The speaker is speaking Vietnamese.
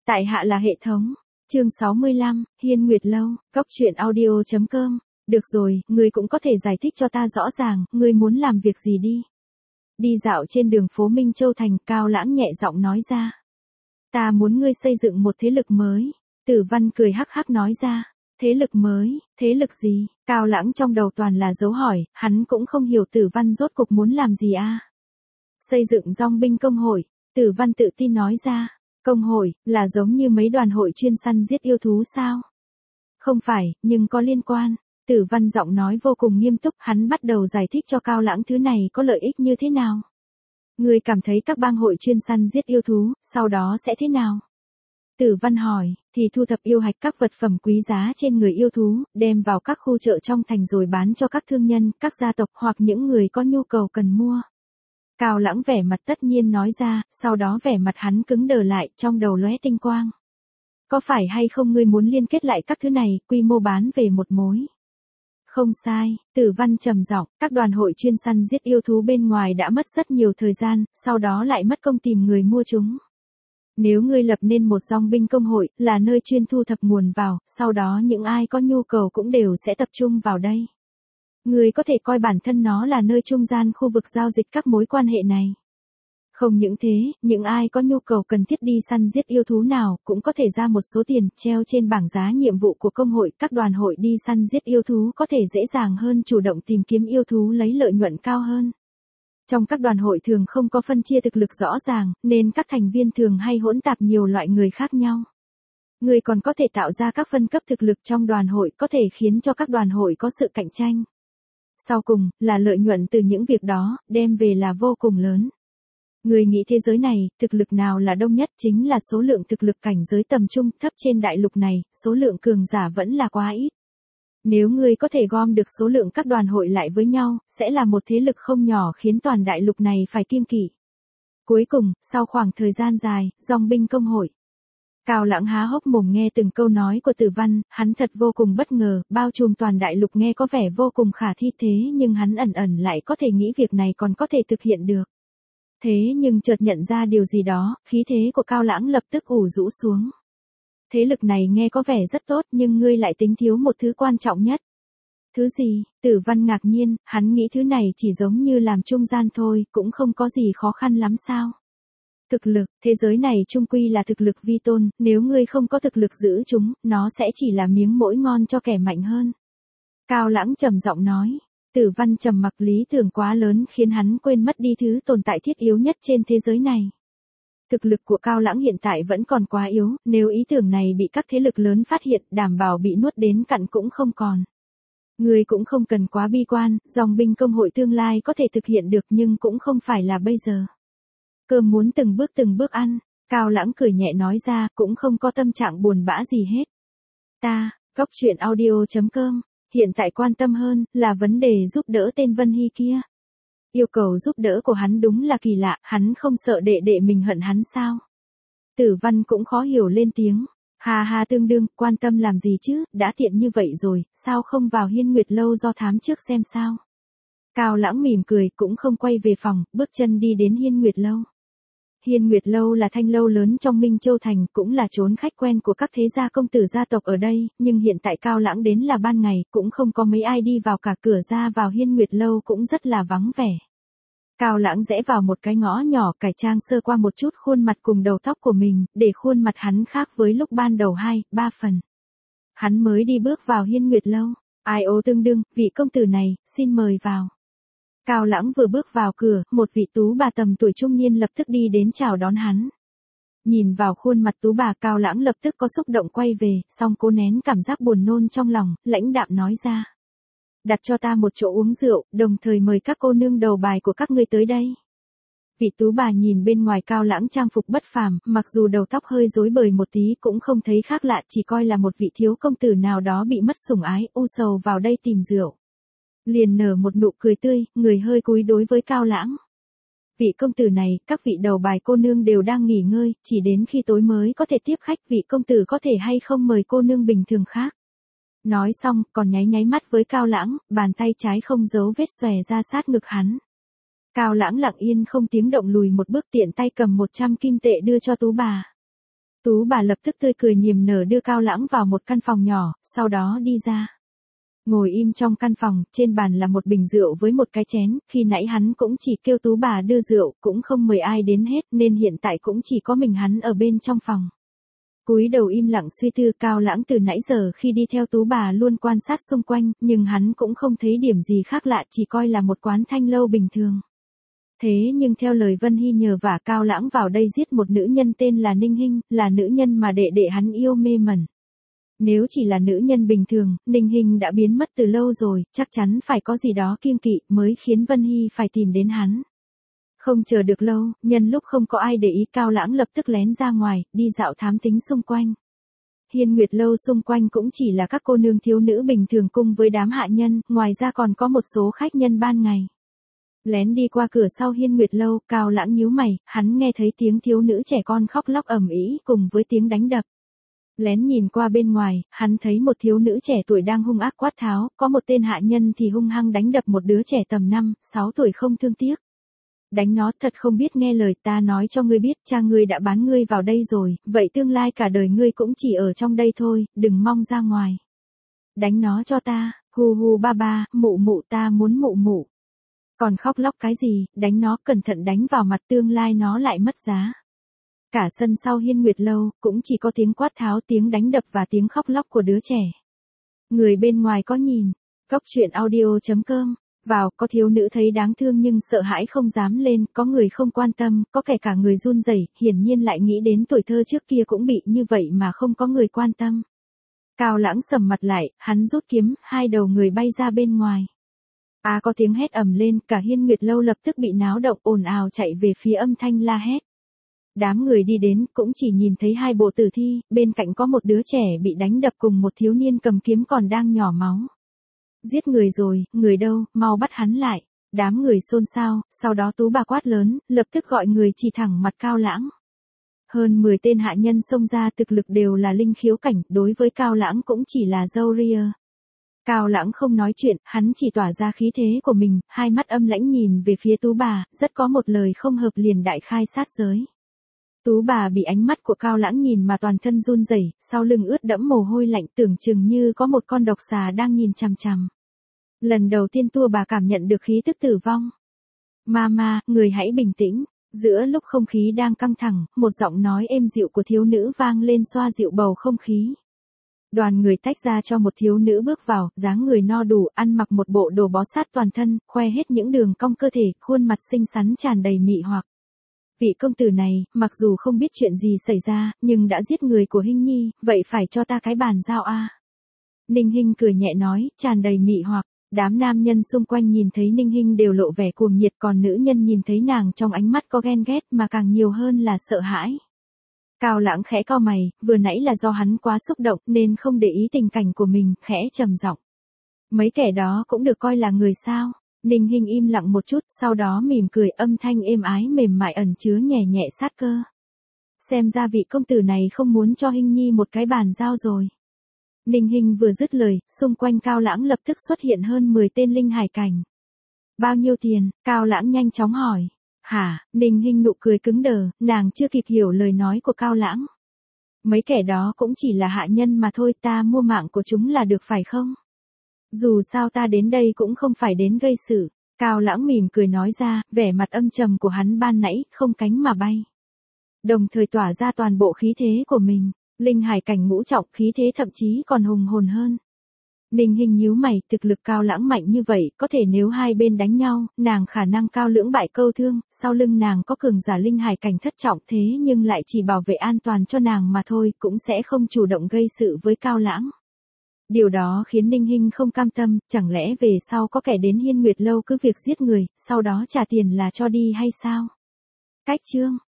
Tại hạ là hệ thống. Chương 65, Hiên Nguyệt Lâu, Cóc Truyện Audio.com. Được rồi, ngươi cũng có thể giải thích cho ta rõ ràng, ngươi muốn làm việc gì đi. Đi dạo trên đường phố Minh Châu Thành, Cao Lãng nhẹ giọng nói ra. Ta muốn ngươi xây dựng một thế lực mới. Tử Văn cười hắc hắc nói ra. Thế lực mới, thế lực gì? Cao Lãng trong đầu toàn là dấu hỏi, hắn cũng không hiểu Tử Văn rốt cục muốn làm gì a. Xây dựng dòng binh công hội, Tử Văn tự tin nói ra. Công hội, là giống như mấy đoàn hội chuyên săn giết yêu thú sao? Không phải, nhưng có liên quan. Tử Văn giọng nói vô cùng nghiêm túc, hắn bắt đầu giải thích cho Cao Lãng thứ này có lợi ích như thế nào. Ngươi cảm thấy các bang hội chuyên săn giết yêu thú, sau đó sẽ thế nào? Tử Văn hỏi, thì thu thập yêu hạch các vật phẩm quý giá trên người yêu thú, đem vào các khu chợ trong thành rồi bán cho các thương nhân, các gia tộc hoặc những người có nhu cầu cần mua. Cao Lãng vẻ mặt tất nhiên nói ra, sau đó vẻ mặt hắn cứng đờ lại, trong đầu lóe tinh quang. Có phải hay không ngươi muốn liên kết lại các thứ này, quy mô bán về một mối? Không sai, Tử Văn trầm giọng, các đoàn hội chuyên săn giết yêu thú bên ngoài đã mất rất nhiều thời gian, sau đó lại mất công tìm người mua chúng. Nếu ngươi lập nên một dòng binh công hội, là nơi chuyên thu thập nguồn vào, sau đó những ai có nhu cầu cũng đều sẽ tập trung vào đây. Ngươi có thể coi bản thân nó là nơi trung gian khu vực giao dịch các mối quan hệ này. Không những thế, những ai có nhu cầu cần thiết đi săn giết yêu thú nào cũng có thể ra một số tiền treo trên bảng giá nhiệm vụ của công hội. Các đoàn hội đi săn giết yêu thú có thể dễ dàng hơn chủ động tìm kiếm yêu thú lấy lợi nhuận cao hơn. Trong các đoàn hội thường không có phân chia thực lực rõ ràng, nên các thành viên thường hay hỗn tạp nhiều loại người khác nhau. Người còn có thể tạo ra các phân cấp thực lực trong đoàn hội có thể khiến cho các đoàn hội có sự cạnh tranh. Sau cùng, là lợi nhuận từ những việc đó, đem về là vô cùng lớn. Người nghĩ thế giới này, thực lực nào là đông nhất chính là số lượng thực lực cảnh giới tầm trung thấp trên đại lục này, số lượng cường giả vẫn là quá ít. Nếu ngươi có thể gom được số lượng các đoàn hội lại với nhau, sẽ là một thế lực không nhỏ khiến toàn đại lục này phải kiêng kỵ. Cuối cùng, sau khoảng thời gian dài, dòng binh công hội. Cao Lãng há hốc mồm nghe từng câu nói của Tử Văn, hắn thật vô cùng bất ngờ, bao trùm toàn đại lục nghe có vẻ vô cùng khả thi thế nhưng hắn ẩn ẩn lại có thể nghĩ việc này còn có thể thực hiện được. Thế nhưng chợt nhận ra điều gì đó, khí thế của Cao Lãng lập tức ủ rũ xuống. Thế lực này nghe có vẻ rất tốt nhưng ngươi lại tính thiếu một thứ quan trọng nhất. Thứ gì? Tử Văn ngạc nhiên, hắn nghĩ thứ này chỉ giống như làm trung gian thôi, cũng không có gì khó khăn lắm sao. Thực lực, thế giới này chung quy là thực lực vi tôn, nếu ngươi không có thực lực giữ chúng, nó sẽ chỉ là miếng mỗi ngon cho kẻ mạnh hơn. Cao Lãng trầm giọng nói. Tử Văn trầm mặc, lý tưởng quá lớn khiến hắn quên mất đi thứ tồn tại thiết yếu nhất trên thế giới này. Thực lực của Cao Lãng hiện tại vẫn còn quá yếu, nếu ý tưởng này bị các thế lực lớn phát hiện, đảm bảo bị nuốt đến cặn cũng không còn. Người cũng không cần quá bi quan, dòng binh công hội tương lai có thể thực hiện được nhưng cũng không phải là bây giờ. Cơm muốn từng bước ăn, Cao Lãng cười nhẹ nói ra, cũng không có tâm trạng buồn bã gì hết. Ta, Cóc Truyện Audio.com, hiện tại quan tâm hơn là vấn đề giúp đỡ tên Vân Hy kia. Yêu cầu giúp đỡ của hắn đúng là kỳ lạ, hắn không sợ đệ đệ mình hận hắn sao? Tử Văn cũng khó hiểu lên tiếng. Hà hà, tương đương, quan tâm làm gì chứ, đã tiện như vậy rồi, sao không vào Hiên Nguyệt Lâu do thám trước xem sao? Cao Lãng mỉm cười, cũng không quay về phòng, bước chân đi đến Hiên Nguyệt Lâu. Hiên Nguyệt Lâu là thanh lâu lớn trong Minh Châu Thành, cũng là chốn khách quen của các thế gia công tử gia tộc ở đây, nhưng hiện tại Cao Lãng đến là ban ngày, cũng không có mấy ai đi vào cả, cửa ra vào Hiên Nguyệt Lâu cũng rất là vắng vẻ. Cao Lãng rẽ vào một cái ngõ nhỏ, cải trang sơ qua một chút khuôn mặt cùng đầu tóc của mình, để khuôn mặt hắn khác với lúc ban đầu 2-3 phần. Hắn mới đi bước vào Hiên Nguyệt Lâu. Ai ô tương đương, vị công tử này, xin mời vào. Cao Lãng vừa bước vào cửa, một vị tú bà tầm tuổi trung niên lập tức đi đến chào đón hắn. Nhìn vào khuôn mặt tú bà, Cao Lãng lập tức có xúc động quay về, song cố nén cảm giác buồn nôn trong lòng, lãnh đạm nói ra. Đặt cho ta một chỗ uống rượu, đồng thời mời các cô nương đầu bài của các ngươi tới đây. Vị tú bà nhìn bên ngoài Cao Lãng trang phục bất phàm, mặc dù đầu tóc hơi rối bời một tí cũng không thấy khác lạ, chỉ coi là một vị thiếu công tử nào đó bị mất sủng ái, u sầu vào đây tìm rượu. Liền nở một nụ cười tươi, người hơi cúi đối với Cao Lãng. Vị công tử này, các vị đầu bài cô nương đều đang nghỉ ngơi, chỉ đến khi tối mới có thể tiếp khách, vị công tử có thể hay không mời cô nương bình thường khác. Nói xong, còn nháy mắt với Cao Lãng, bàn tay trái không giấu vết xòe ra sát ngực hắn. Cao Lãng lặng yên không tiếng động lùi một bước, tiện tay cầm 100 kim tệ đưa cho tú bà. Tú bà lập tức tươi cười niềm nở đưa Cao Lãng vào một căn phòng nhỏ, sau đó đi ra. Ngồi im trong căn phòng, trên bàn là một bình rượu với một cái chén, khi nãy hắn cũng chỉ kêu Tú bà đưa rượu, cũng không mời ai đến hết nên hiện tại cũng chỉ có mình hắn ở bên trong phòng. Cúi đầu im lặng suy tư, Cao Lãng từ nãy giờ khi đi theo Tú bà luôn quan sát xung quanh, nhưng hắn cũng không thấy điểm gì khác lạ, chỉ coi là một quán thanh lâu bình thường. Thế nhưng theo lời Vân Hy nhờ vả Cao Lãng vào đây giết một nữ nhân tên là Ninh Hinh, là nữ nhân mà đệ đệ hắn yêu mê mẩn. Nếu chỉ là nữ nhân bình thường, Ninh Hinh đã biến mất từ lâu rồi, chắc chắn phải có gì đó kiêng kỵ mới khiến Vân Hy phải tìm đến hắn. Không chờ được lâu, nhân lúc không có ai để ý, Cao Lãng lập tức lén ra ngoài, đi dạo thám tính xung quanh. Hiên Nguyệt lâu xung quanh cũng chỉ là các cô nương thiếu nữ bình thường cùng với đám hạ nhân, ngoài ra còn có một số khách nhân ban ngày. Lén đi qua cửa sau Hiên Nguyệt lâu, Cao Lãng nhíu mày, hắn nghe thấy tiếng thiếu nữ trẻ con khóc lóc ầm ĩ cùng với tiếng đánh đập. Lén nhìn qua bên ngoài, hắn thấy một thiếu nữ trẻ tuổi đang hung ác quát tháo, có một tên hạ nhân thì hung hăng đánh đập một đứa trẻ tầm 5, 6 tuổi không thương tiếc. Đánh nó, thật không biết nghe lời, ta nói cho ngươi biết, cha ngươi đã bán ngươi vào đây rồi, vậy tương lai cả đời ngươi cũng chỉ ở trong đây thôi, đừng mong ra ngoài. Đánh nó cho ta, hu hu ba ba, mụ mụ, ta muốn mụ mụ. Còn khóc lóc cái gì, đánh nó, cẩn thận đánh vào mặt, tương lai nó lại mất giá. Cả sân sau Hiên Nguyệt lâu, cũng chỉ có tiếng quát tháo, tiếng đánh đập và tiếng khóc lóc của đứa trẻ. Người bên ngoài có nhìn, Cốc Truyện Audio.com, vào, có thiếu nữ thấy đáng thương nhưng sợ hãi không dám lên, có người không quan tâm, có kẻ cả người run rẩy, hiển nhiên lại nghĩ đến tuổi thơ trước kia cũng bị như vậy mà không có người quan tâm. Cao Lãng sầm mặt lại, hắn rút kiếm, hai đầu người bay ra bên ngoài. Có tiếng hét ầm lên, cả Hiên Nguyệt lâu lập tức bị náo động, ồn ào chạy về phía âm thanh la hét. Đám người đi đến, cũng chỉ nhìn thấy hai bộ tử thi, bên cạnh có một đứa trẻ bị đánh đập cùng một thiếu niên cầm kiếm còn đang nhỏ máu. Giết người rồi, người đâu, mau bắt hắn lại. Đám người xôn xao, sau đó Tú bà quát lớn, lập tức gọi người chỉ thẳng mặt Cao Lãng. Hơn 10 tên hạ nhân xông ra, thực lực đều là linh khiếu cảnh, đối với Cao Lãng cũng chỉ là râu ria. Cao Lãng không nói chuyện, hắn chỉ tỏa ra khí thế của mình, hai mắt âm lãnh nhìn về phía Tú bà, rất có một lời không hợp liền đại khai sát giới. Tú bà bị ánh mắt của Cao Lãng nhìn mà toàn thân run rẩy, sau lưng ướt đẫm mồ hôi lạnh, tưởng chừng như có một con độc xà đang nhìn chằm chằm. Lần đầu tiên tua bà cảm nhận được khí tức tử vong. Mama, người hãy bình tĩnh. Giữa lúc không khí đang căng thẳng, một giọng nói êm dịu của thiếu nữ vang lên xoa dịu bầu không khí. Đoàn người tách ra cho một thiếu nữ bước vào, dáng người no đủ, ăn mặc một bộ đồ bó sát toàn thân, khoe hết những đường cong cơ thể, khuôn mặt xinh xắn tràn đầy mị hoặc. Vị công tử này, mặc dù không biết chuyện gì xảy ra, nhưng đã giết người của Hinh Nhi, vậy phải cho ta cái bàn giao a. Ninh Hinh cười nhẹ nói, tràn đầy mị hoặc. Đám nam nhân xung quanh nhìn thấy Ninh Hinh đều lộ vẻ cuồng nhiệt, còn nữ nhân nhìn thấy nàng trong ánh mắt có ghen ghét mà càng nhiều hơn là sợ hãi. Cao Lãng khẽ cau mày, vừa nãy là do hắn quá xúc động nên không để ý tình cảnh của mình, khẽ trầm giọng. Mấy kẻ đó cũng được coi là người sao? Ninh Hinh im lặng một chút, sau đó mỉm cười, âm thanh êm ái mềm mại ẩn chứa nhẹ nhẹ sát cơ. Xem ra vị công tử này không muốn cho Hinh Nhi một cái bàn giao rồi. Ninh Hinh vừa dứt lời, xung quanh Cao Lãng lập tức xuất hiện hơn 10 tên linh hải cảnh. Bao nhiêu tiền? Cao Lãng nhanh chóng hỏi. Hả? Ninh Hinh nụ cười cứng đờ, nàng chưa kịp hiểu lời nói của Cao Lãng. Mấy kẻ đó cũng chỉ là hạ nhân mà thôi, ta mua mạng của chúng là được phải không? Dù sao ta đến đây cũng không phải đến gây sự. Cao Lãng mỉm cười nói ra, vẻ mặt âm trầm của hắn ban nãy, không cánh mà bay. Đồng thời tỏa ra toàn bộ khí thế của mình. Linh hải cảnh ngũ trọng, khí thế thậm chí còn hùng hồn hơn. Ninh Hinh nhíu mày, thực lực Cao Lãng mạnh như vậy, có thể nếu hai bên đánh nhau, nàng khả năng cao lưỡng bại câu thương, sau lưng nàng có cường giả linh hải cảnh thất trọng thế nhưng lại chỉ bảo vệ an toàn cho nàng mà thôi, cũng sẽ không chủ động gây sự với Cao Lãng. Điều đó khiến Ninh Hinh không cam tâm, chẳng lẽ về sau có kẻ đến Hiên Nguyệt lâu cứ việc giết người, sau đó trả tiền là cho đi hay sao? Cách chương